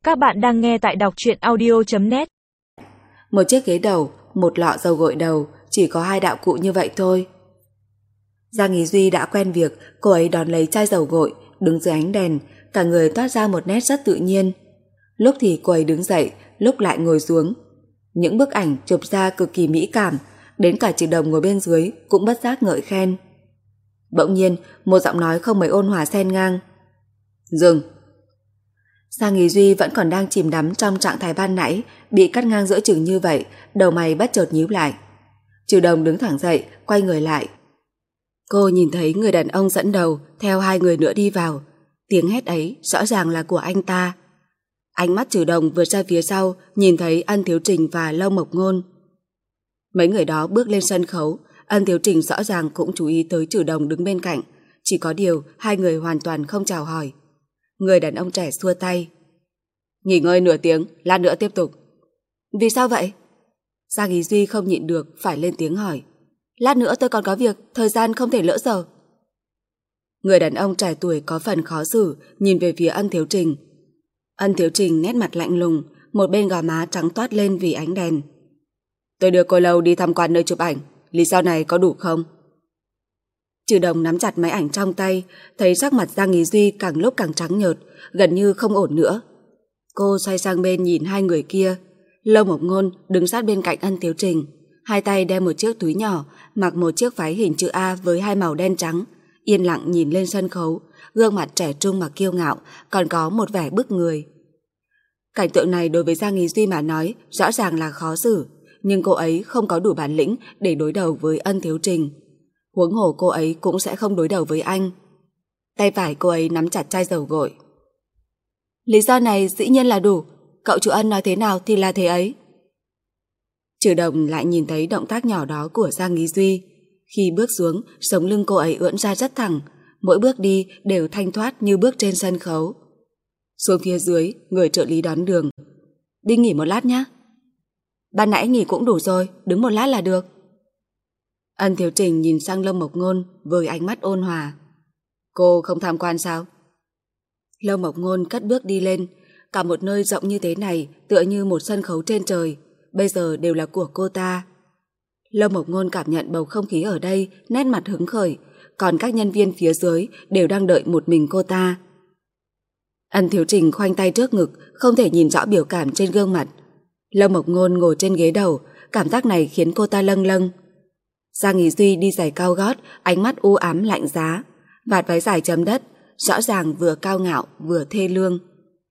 Các bạn đang nghe tại đọc truyện audio.net. Một chiếc ghế đầu, một lọ dầu gội đầu, chỉ có 2 đạo cụ như vậy thôi. Giang Ý Duy đã quen việc cô ấy đón lấy chai dầu gội, đứng dưới ánh đèn, cả người toát ra một nét rất tự nhiên. Lúc thì cô ấy đứng dậy, lúc lại ngồi xuống. Những bức ảnh chụp ra cực kỳ mỹ cảm, đến cả chị Đồng ngồi bên dưới cũng bất giác ngợi khen. Bỗng nhiên, một giọng nói không mấy ôn hòa xen ngang. Dừng! Giang Ý Duy vẫn còn đang chìm đắm trong trạng thái ban nãy, bị cắt ngang giữa chừng như vậy, đầu mày bất chợt nhíu lại. Chị Đồng đứng thẳng dậy, quay người lại. Cô nhìn thấy người đàn ông dẫn đầu theo 2 người nữa đi vào. Tiếng hét ấy rõ ràng là của anh ta. Ánh mắt Trừ Đồng vượt ra phía sau, nhìn thấy Ân Thiếu Trình và Lâu Mộc Ngôn. Mấy người đó bước lên sân khấu, Ân Thiếu Trình rõ ràng cũng chú ý tới Trừ Đồng đứng bên cạnh, chỉ có điều 2 người hoàn toàn không chào hỏi. Người đàn ông trẻ xua tay. Nghỉ ngơi nửa tiếng, lát nữa tiếp tục. Vì sao vậy? Giang Ý Duy không nhịn được phải lên tiếng hỏi. Lát nữa tôi còn có việc, thời gian không thể lỡ giờ. Người đàn ông trẻ tuổi có phần khó xử, nhìn về phía Ân Thiếu Trình. Ân Thiếu Trình nét mặt lạnh lùng, một bên gò má trắng toát lên vì ánh đèn. Tôi đưa cô Lâu đi tham quan nơi chụp ảnh, lý do này có đủ không? Trừ Đồng nắm chặt máy ảnh trong tay, thấy sắc mặt Giang Ý Duy càng lúc càng trắng nhợt, gần như không ổn nữa. Cô xoay sang bên nhìn 2 người kia. Lâu Mộc Ngôn đứng sát bên cạnh Ân Thiếu Trình, 2 tay đem một chiếc túi nhỏ, mặc một chiếc váy hình chữ A với 2 màu đen trắng, yên lặng nhìn lên sân khấu, gương mặt trẻ trung mà kiêu ngạo, còn có một vẻ bức người. Cảnh tượng này đối với Giang Ý Duy mà nói rõ ràng là khó xử, nhưng cô ấy không có đủ bản lĩnh để đối đầu với Ân Thiếu Trình. Huống hồ cô ấy cũng sẽ không đối đầu với anh. Tay phải cô ấy nắm chặt chai dầu gội. Lý do này dĩ nhiên là đủ, cậu chủ Ân nói thế nào thì là thế ấy. Trừ Đồng lại nhìn thấy động tác nhỏ đó của Giang Ý Duy. Khi bước xuống, sống lưng cô ấy ưỡn ra rất thẳng, mỗi bước đi đều thanh thoát như bước trên sân khấu. Xuống phía dưới, người trợ lý đón đường. Đi nghỉ một lát nhé. Ban nãy nghỉ cũng đủ rồi, đứng một lát là được. Ân Thiếu Trình nhìn sang Lâu Mộc Ngôn với ánh mắt ôn hòa. Cô không tham quan sao? Lâu Mộc Ngôn cất bước đi lên. Cả một nơi rộng như thế này tựa như một sân khấu trên trời, bây giờ đều là của cô ta. Lâu Mộc Ngôn cảm nhận bầu không khí ở đây, nét mặt hứng khởi, còn các nhân viên phía dưới đều đang đợi một mình cô ta. Ân Thiếu Trình khoanh tay trước ngực, không thể nhìn rõ biểu cảm trên gương mặt. Lâu Mộc Ngôn ngồi trên ghế đầu, cảm giác này khiến cô ta lâng lâng. Giang Ý Duy đi giày cao gót, ánh mắt u ám lạnh giá, vạt váy dài chấm đất, rõ ràng vừa cao ngạo vừa thê lương.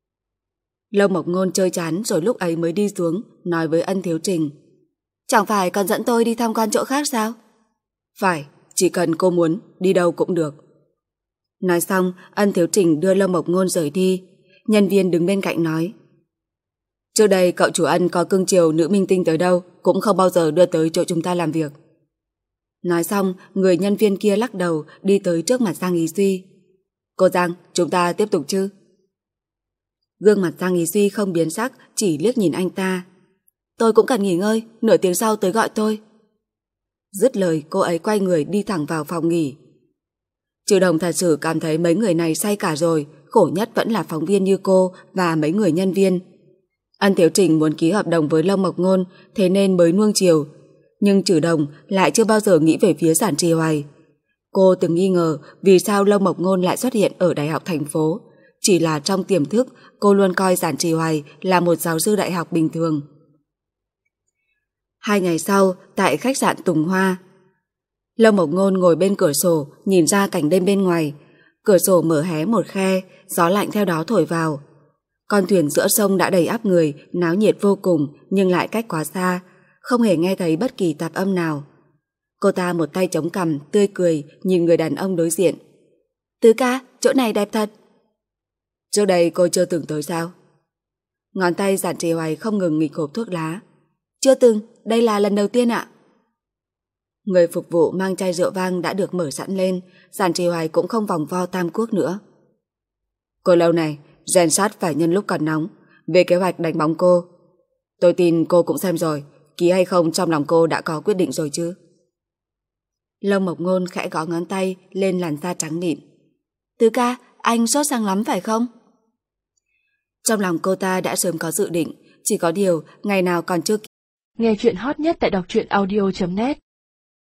Lâu Mộc Ngôn chơi chán rồi lúc ấy mới đi xuống, nói với Ân Thiếu Trình. Chẳng phải còn dẫn tôi đi tham quan chỗ khác sao? Phải, chỉ cần cô muốn, đi đâu cũng được. Nói xong, Ân Thiếu Trình đưa Lâu Mộc Ngôn rời đi. Nhân viên đứng bên cạnh nói. Trước đây cậu chủ Ân có cưng chiều nữ minh tinh tới đâu, cũng không bao giờ đưa tới chỗ chúng ta làm việc. Nói xong, người nhân viên kia lắc đầu đi tới trước mặt Giang Ý Duy. Cô Giang, chúng ta tiếp tục chứ? Gương mặt Giang Ý Duy không biến sắc, chỉ liếc nhìn anh ta. Tôi cũng cần nghỉ ngơi, nửa tiếng sau tới gọi tôi. Dứt lời, cô ấy quay người đi thẳng vào phòng nghỉ. Trừ Đồng thật sự cảm thấy mấy người này say cả rồi, khổ nhất vẫn là phóng viên như cô và mấy người nhân viên. Ân Thiếu Trình muốn ký hợp đồng với Lâu Mộc Ngôn, thế nên mới nuông chiều. Nhưng Trừ Đồng lại chưa bao giờ nghĩ về phía Giản Trì Hoài. Cô từng nghi ngờ vì sao Lâu Mộc Ngôn lại xuất hiện ở đại học thành phố. Chỉ là trong tiềm thức, cô luôn coi Giản Trì Hoài là một giáo sư đại học bình thường. 2 ngày sau, tại khách sạn Tùng Hoa, Lâu Mộc Ngôn ngồi bên cửa sổ, nhìn ra cảnh đêm bên ngoài. Cửa sổ mở hé một khe, gió lạnh theo đó thổi vào. Con thuyền giữa sông đã đầy ắp người, náo nhiệt vô cùng, nhưng lại cách quá xa, không hề nghe thấy bất kỳ tạp âm nào. Cô ta một tay chống cằm, tươi cười, nhìn người đàn ông đối diện. Tứ ca, chỗ này đẹp thật. Trước đây cô chưa từng tới sao? Ngón tay Giản Trì Hoài không ngừng nghịch hộp thuốc lá. Chưa từng, đây là lần đầu tiên ạ. Người phục vụ mang chai rượu vang đã được mở sẵn lên, Giản Trì Hoài cũng không vòng vo tam quốc nữa. Cô Lâu này, rèn sát phải nhân lúc còn nóng, về kế hoạch đánh bóng cô. Tôi tin cô cũng xem rồi, ký hay không trong lòng cô đã có quyết định rồi chứ? Lâu Mộc Ngôn khẽ gõ ngón tay lên làn da trắng mịn. Tứ ca, anh sốt sáng lắm phải không? Trong lòng cô ta đã sớm có dự định, chỉ có điều ngày nào còn chưa. Nghe chuyện hot nhất tại đọc truyện audio.net